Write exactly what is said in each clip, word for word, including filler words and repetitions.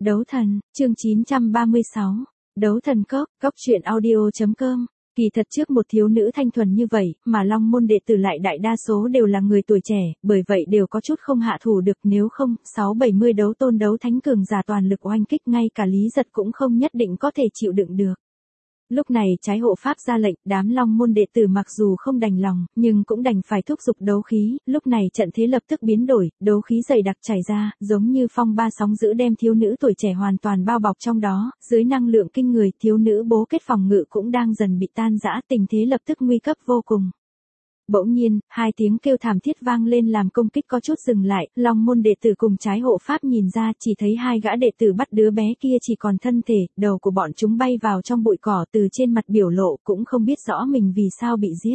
Đấu thần, chương chín trăm ba mươi sáu. Đấu thần cốc, cốc truyện audio chấm com. Kỳ thật trước một thiếu nữ thanh thuần như vậy, mà Long môn đệ tử lại đại đa số đều là người tuổi trẻ, bởi vậy đều có chút không hạ thủ được, nếu không, sáu bảy mươi đấu tôn đấu thánh cường giả toàn lực oanh kích, ngay cả Lý Giật cũng không nhất định có thể chịu đựng được. Lúc này trái hộ pháp ra lệnh, đám Long môn đệ tử mặc dù không đành lòng, nhưng cũng đành phải thúc giục đấu khí, lúc này trận thế lập tức biến đổi, đấu khí dày đặc chảy ra, giống như phong ba sóng dữ đem thiếu nữ tuổi trẻ hoàn toàn bao bọc trong đó, dưới năng lượng kinh người, thiếu nữ bố kết phòng ngự cũng đang dần bị tan rã, tình thế lập tức nguy cấp vô cùng. Bỗng nhiên, hai tiếng kêu thảm thiết vang lên làm công kích có chút dừng lại, Long môn đệ tử cùng trái hộ pháp nhìn ra chỉ thấy hai gã đệ tử bắt đứa bé kia chỉ còn thân thể, đầu của bọn chúng bay vào trong bụi cỏ, từ trên mặt biểu lộ cũng không biết rõ mình vì sao bị giết.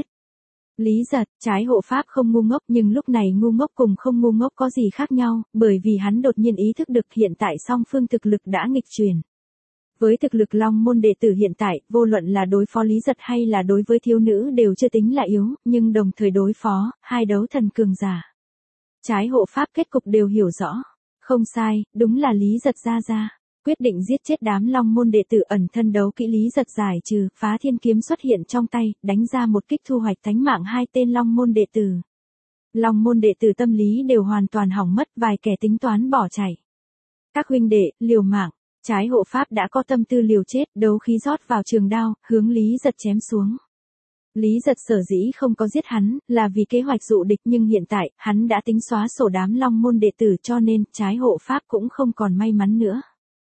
Lý Giật, trái hộ pháp không ngu ngốc, nhưng lúc này ngu ngốc cùng không ngu ngốc có gì khác nhau, bởi vì hắn đột nhiên ý thức được hiện tại song phương thực lực đã nghịch chuyển. Với thực lực Long môn đệ tử hiện tại, vô luận là đối phó Lý Giật hay là đối với thiếu nữ đều chưa tính là yếu, nhưng đồng thời đối phó, hai đấu thần cường giả. Trái hộ pháp kết cục đều hiểu rõ. Không sai, đúng là Lý Giật ra ra. Quyết định giết chết đám Long môn đệ tử ẩn thân đấu kỹ Lý Giật giải trừ, phá thiên kiếm xuất hiện trong tay, đánh ra một kích thu hoạch tánh mạng hai tên Long môn đệ tử. Long môn đệ tử tâm lý đều hoàn toàn hỏng mất, vài kẻ tính toán bỏ chạy. Các huynh đệ, liều mạng. Trái hộ pháp đã có tâm tư liều chết, đấu khí rót vào trường đao, hướng Lý Giật chém xuống. Lý Giật sở dĩ không có giết hắn, là vì kế hoạch dụ địch, nhưng hiện tại, hắn đã tính xóa sổ đám Long môn đệ tử, cho nên, trái hộ pháp cũng không còn may mắn nữa.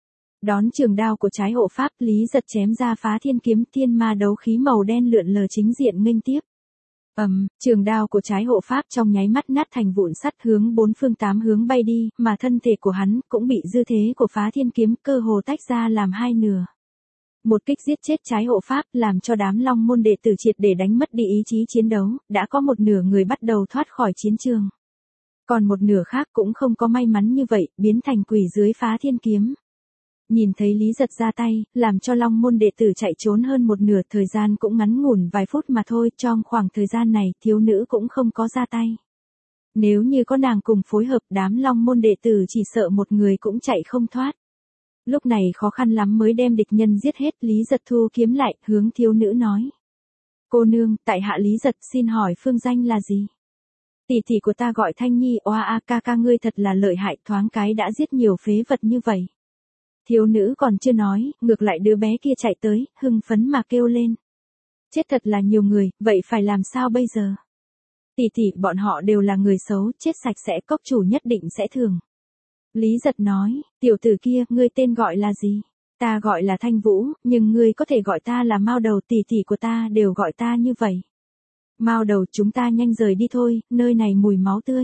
Đón trường đao của trái hộ pháp, Lý Giật chém ra phá thiên kiếm, thiên ma đấu khí màu đen lượn lờ chính diện nghênh tiếp. Ầm, um, trường đao của trái hộ pháp trong nháy mắt nát thành vụn sắt, hướng bốn phương tám hướng bay đi, mà thân thể của hắn cũng bị dư thế của phá thiên kiếm cơ hồ tách ra làm hai nửa. Một kích giết chết trái hộ pháp, làm cho đám Long môn đệ tử triệt để đánh mất đi ý chí chiến đấu, đã có một nửa người bắt đầu thoát khỏi chiến trường. Còn một nửa khác cũng không có may mắn như vậy, biến thành quỷ dưới phá thiên kiếm. Nhìn thấy Lý Giật ra tay, làm cho Long môn đệ tử chạy trốn hơn một nửa, thời gian cũng ngắn ngủn vài phút mà thôi, trong khoảng thời gian này, thiếu nữ cũng không có ra tay. Nếu như có nàng cùng phối hợp, đám Long môn đệ tử chỉ sợ một người cũng chạy không thoát. Lúc này khó khăn lắm mới đem địch nhân giết hết, Lý Giật thu kiếm lại, hướng thiếu nữ nói. Cô nương, tại hạ Lý Giật, xin hỏi phương danh là gì? Tỷ tỷ của ta gọi Thanh Nhi, oa a ca ca, ngươi thật là lợi hại, thoáng cái đã giết nhiều phế vật như vậy. Thiếu nữ còn chưa nói, ngược lại đứa bé kia chạy tới, hưng phấn mà kêu lên. Chết thật là nhiều người, vậy phải làm sao bây giờ? Tỷ tỷ, bọn họ đều là người xấu, chết sạch sẽ, cốc chủ nhất định sẽ thưởng. Lý Giật nói, tiểu tử kia, ngươi tên gọi là gì? Ta gọi là Thanh Vũ, nhưng ngươi có thể gọi ta là Mao Đầu, tỷ tỷ của ta đều gọi ta như vậy. Mao Đầu, chúng ta nhanh rời đi thôi, nơi này mùi máu tươi.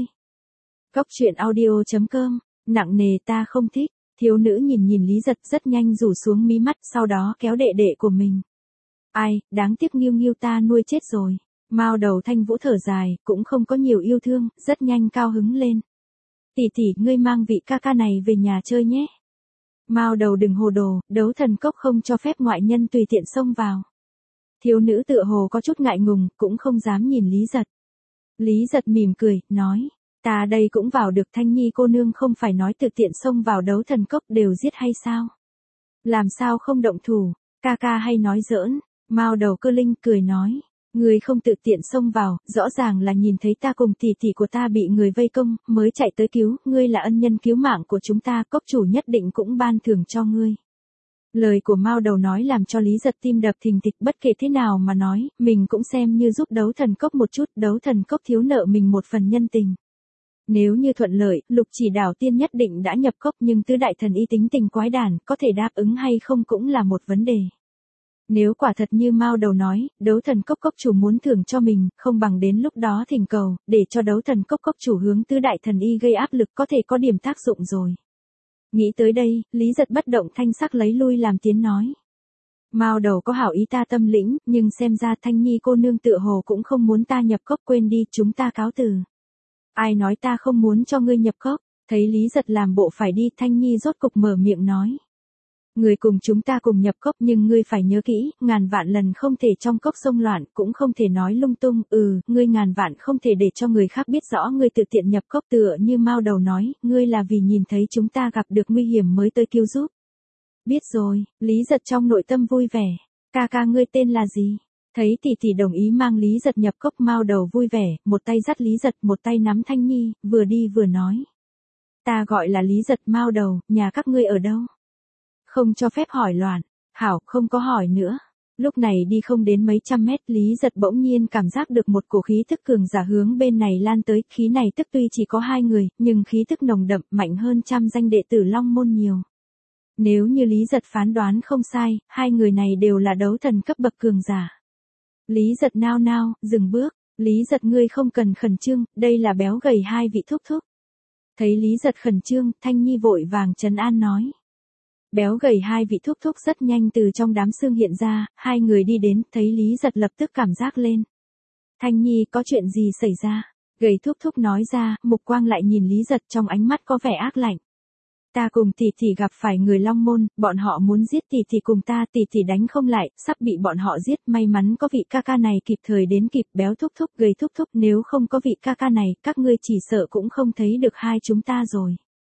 Cốc truyện audio chấm com, nặng nề ta không thích. Thiếu nữ nhìn nhìn Lý Giật rất nhanh rủ xuống mí mắt, sau đó kéo đệ đệ của mình. Ai, đáng tiếc Nghiêu Nghiêu ta nuôi chết rồi. Mao Đầu Thanh Vũ thở dài, cũng không có nhiều yêu thương, rất nhanh cao hứng lên. Tỷ tỷ, ngươi mang vị ca ca này về nhà chơi nhé. Mao Đầu đừng hồ đồ, đấu thần cốc không cho phép ngoại nhân tùy tiện xông vào. Thiếu nữ tựa hồ có chút ngại ngùng, cũng không dám nhìn Lý Giật. Lý Giật mỉm cười, nói. Ta đây cũng vào được, Thanh Nhi cô nương không phải nói tự tiện xông vào đấu thần cốc đều giết hay sao? Làm sao không động thủ, ca ca hay nói giỡn? Mao Đầu Cơ Linh cười nói, người không tự tiện xông vào, rõ ràng là nhìn thấy ta cùng tỷ tỷ của ta bị người vây công, mới chạy tới cứu, ngươi là ân nhân cứu mạng của chúng ta, cốc chủ nhất định cũng ban thưởng cho ngươi. Lời của Mao Đầu nói làm cho Lý Giật tim đập thình thịch, bất kể thế nào mà nói, mình cũng xem như giúp đấu thần cốc một chút, đấu thần cốc thiếu nợ mình một phần nhân tình. Nếu như thuận lợi, Lục Chỉ Đảo Tiên nhất định đã nhập cốc, nhưng tứ đại thần y tính tình quái đản, có thể đáp ứng hay không cũng là một vấn đề. Nếu quả thật như Mao Đầu nói, đấu thần cốc cốc chủ muốn thưởng cho mình, không bằng đến lúc đó thỉnh cầu, để cho đấu thần cốc cốc chủ hướng tứ đại thần y gây áp lực, có thể có điểm tác dụng rồi. Nghĩ tới đây, Lý Giật bất động thanh sắc lấy lui làm tiến nói. Mao Đầu có hảo ý ta tâm lĩnh, nhưng xem ra Thanh Nhi cô nương tựa hồ cũng không muốn ta nhập cốc, quên đi, chúng ta cáo từ. Ai nói ta không muốn cho ngươi nhập cốc, thấy Lý Giật làm bộ phải đi, Thanh Nhi rốt cục mở miệng nói. Người cùng chúng ta cùng nhập cốc nhưng ngươi phải nhớ kỹ, ngàn vạn lần không thể trong cốc xông loạn, cũng không thể nói lung tung, ừ, ngươi ngàn vạn không thể để cho người khác biết rõ ngươi tự tiện nhập cốc tựa như Mao Đầu nói, ngươi là vì nhìn thấy chúng ta gặp được nguy hiểm mới tới cứu giúp. Biết rồi, Lý Giật trong nội tâm vui vẻ, ca ca ngươi tên là gì? Thấy tỷ tỷ đồng ý mang Lý Giật nhập cốc, Mao Đầu vui vẻ, một tay dắt Lý Giật, một tay nắm Thanh Nhi, vừa đi vừa nói. Ta gọi là Lý Giật. Mao Đầu, nhà các ngươi ở đâu? Không cho phép hỏi loạn. Hảo, không có hỏi nữa. Lúc này đi không đến mấy trăm mét, Lý Giật bỗng nhiên cảm giác được một cổ khí tức cường giả hướng bên này lan tới, khí này tức tuy chỉ có hai người, nhưng khí tức nồng đậm, mạnh hơn trăm danh đệ tử Long Môn nhiều. Nếu như Lý Giật phán đoán không sai, hai người này đều là đấu thần cấp bậc cường giả. Lý Giật nao nao, dừng bước, Lý Giật ngươi không cần khẩn trương, đây là béo gầy hai vị thúc thúc. Thấy Lý Giật khẩn trương, Thanh Nhi vội vàng trấn an nói. Béo gầy hai vị thúc thúc rất nhanh từ trong đám xương hiện ra, hai người đi đến, thấy Lý Giật lập tức cảm giác lên. Thanh Nhi, có chuyện gì xảy ra? Gầy thúc thúc nói ra, mục quang lại nhìn Lý Giật, trong ánh mắt có vẻ ác lạnh. Ta cùng tỷ tỷ gặp phải người Long Môn, bọn họ muốn giết tỷ tỷ cùng ta, tỷ tỷ đánh không lại, sắp bị bọn họ giết, may mắn có vị ca ca này kịp thời đến kịp. Béo thúc thúc, gầy thúc thúc, nếu không có vị ca ca này, các ngươi chỉ sợ cũng không thấy được hai chúng ta rồi.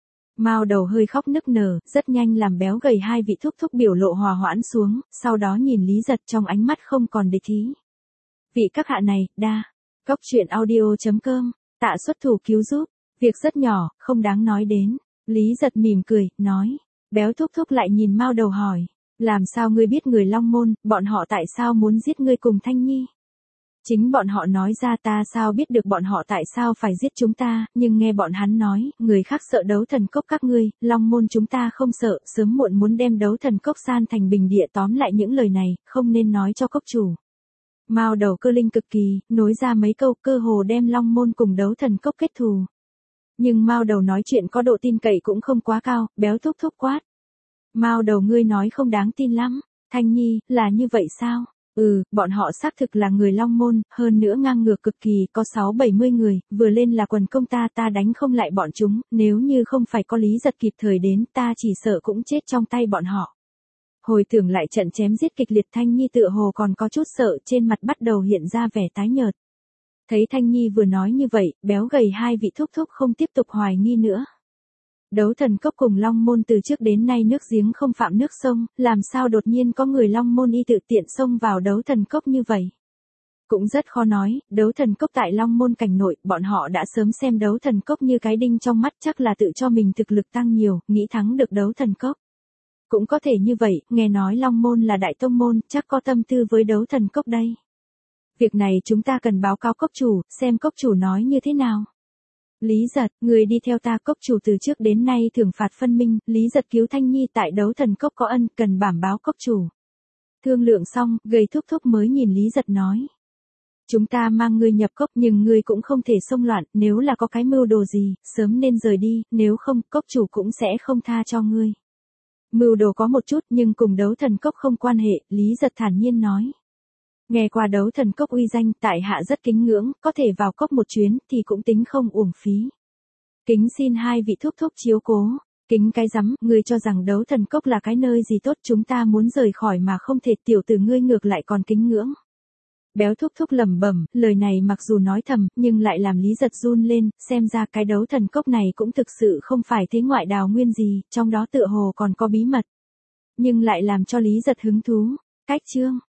Mao Đầu hơi khóc nức nở, rất nhanh làm béo gầy hai vị thúc thúc biểu lộ hòa hoãn xuống, sau đó nhìn Lý Giật trong ánh mắt không còn địch ý. Vị các hạ này, đa. Cốc truyện audio chấm com, tạ xuất thủ cứu giúp, việc rất nhỏ, không đáng nói đến. Lý Giật mỉm cười, nói. Béo thúc thúc lại nhìn Mao Đầu hỏi. Làm sao ngươi biết người Long Môn, bọn họ tại sao muốn giết ngươi cùng Thanh Nhi? Chính bọn họ nói ra, ta sao biết được bọn họ tại sao phải giết chúng ta, nhưng nghe bọn hắn nói, người khác sợ đấu thần cốc các ngươi, Long Môn chúng ta không sợ, sớm muộn muốn đem đấu thần cốc san thành bình địa. Tóm lại những lời này, không nên nói cho cốc chủ. Mao Đầu cơ linh cực kỳ, nối ra mấy câu, cơ hồ đem Long Môn cùng đấu thần cốc kết thù. Nhưng Mao Đầu nói chuyện có độ tin cậy cũng không quá cao, béo thúc thúc quát. Mao Đầu ngươi nói không đáng tin lắm. Thanh Nhi, là như vậy sao? Ừ, bọn họ xác thực là người Long Môn, hơn nữa ngang ngược cực kỳ, có sáu bảy mươi người, vừa lên là quần công ta, ta đánh không lại bọn chúng, nếu như không phải có Lý Giật kịp thời đến, ta chỉ sợ cũng chết trong tay bọn họ. Hồi tưởng lại trận chém giết kịch liệt, Thanh Nhi tựa hồ còn có chút sợ, trên mặt bắt đầu hiện ra vẻ tái nhợt. Thấy Thanh Nhi vừa nói như vậy, béo gầy hai vị thúc thúc không tiếp tục hoài nghi nữa. Đấu thần cốc cùng Long Môn từ trước đến nay nước giếng không phạm nước sông, làm sao đột nhiên có người Long Môn y tự tiện xông vào đấu thần cốc như vậy? Cũng rất khó nói, đấu thần cốc tại Long Môn cảnh nội, bọn họ đã sớm xem đấu thần cốc như cái đinh trong mắt, chắc là tự cho mình thực lực tăng nhiều, nghĩ thắng được đấu thần cốc. Cũng có thể như vậy, nghe nói Long Môn là đại tông môn, chắc có tâm tư với đấu thần cốc đây. Việc này chúng ta cần báo cáo cốc chủ, xem cốc chủ nói như thế nào. Lý Giật, người đi theo ta, cốc chủ từ trước đến nay thưởng phạt phân minh, Lý Giật cứu Thanh Nhi tại đấu thần cốc có ân, cần bảm báo cốc chủ. Thương lượng xong, gầy thúc thúc mới nhìn Lý Giật nói. Chúng ta mang ngươi nhập cốc nhưng ngươi cũng không thể xông loạn, nếu là có cái mưu đồ gì, sớm nên rời đi, nếu không, cốc chủ cũng sẽ không tha cho ngươi. Mưu đồ có một chút nhưng cùng đấu thần cốc không quan hệ, Lý Giật thản nhiên nói. Nghe qua đấu thần cốc uy danh, tại hạ rất kính ngưỡng, có thể vào cốc một chuyến thì cũng tính không uổng phí. Kính xin hai vị thúc thúc chiếu cố. Kính cái rắm, ngươi cho rằng đấu thần cốc là cái nơi gì tốt, chúng ta muốn rời khỏi mà không thể, tiểu tử ngươi ngược lại còn kính ngưỡng. Béo thúc thúc lẩm bẩm, lời này mặc dù nói thầm, nhưng lại làm Lý Giật run lên, xem ra cái đấu thần cốc này cũng thực sự không phải thế ngoại đào nguyên gì, trong đó tựa hồ còn có bí mật. Nhưng lại làm cho Lý Giật hứng thú. Cách chương